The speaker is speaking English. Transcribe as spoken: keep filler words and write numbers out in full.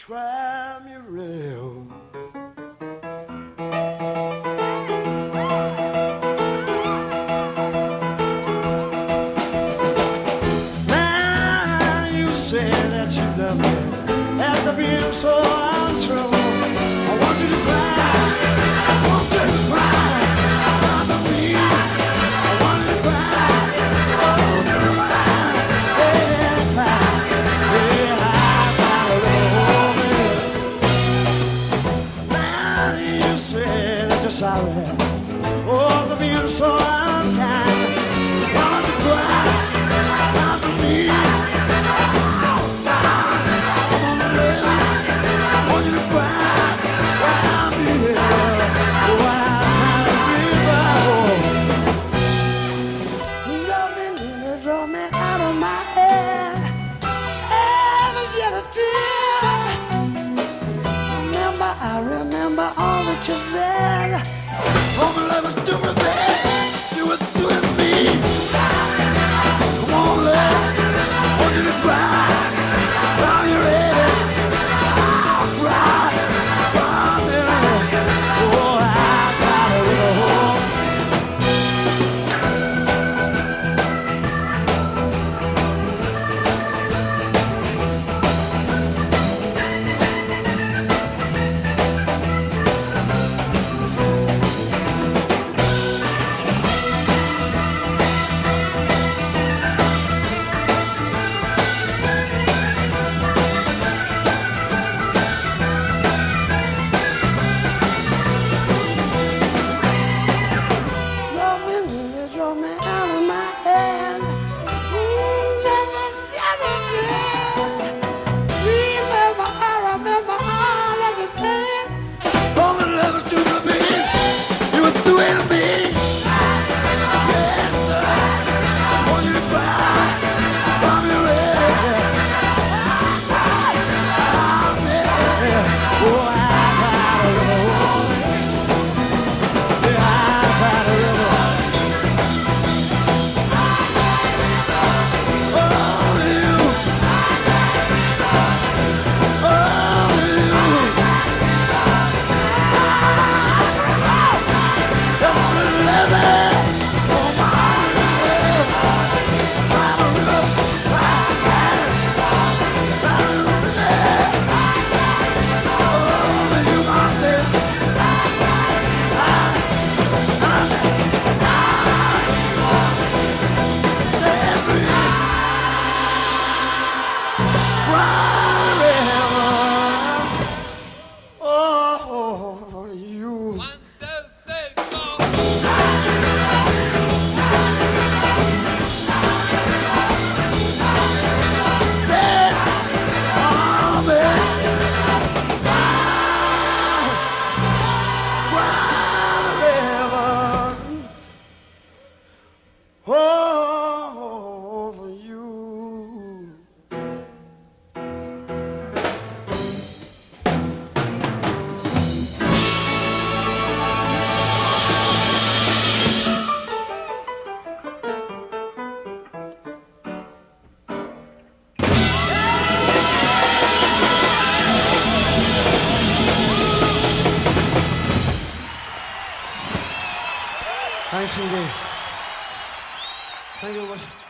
try me real. Now you say that you love me after being so untrue. I want you to cry. I want you to cry. After me, I want you to cry. I want you to cry. Yeah, cry. Yeah, sorry, oh, for being so unkind. Why don't you cry out for me? I wanna live, I want you to cry, cry out for me. Oh, I'm a river. Love me, Lily, draw me out of my head. Ever shed a tear. Remember, I remember all that you said. Oh, my love is too bad. You were through with me. Come on, love. I want you to cry. Now you're ready. I'll cry. Cry, baby. Oh, I gotta go home. Thanks indeed. Thank you very much.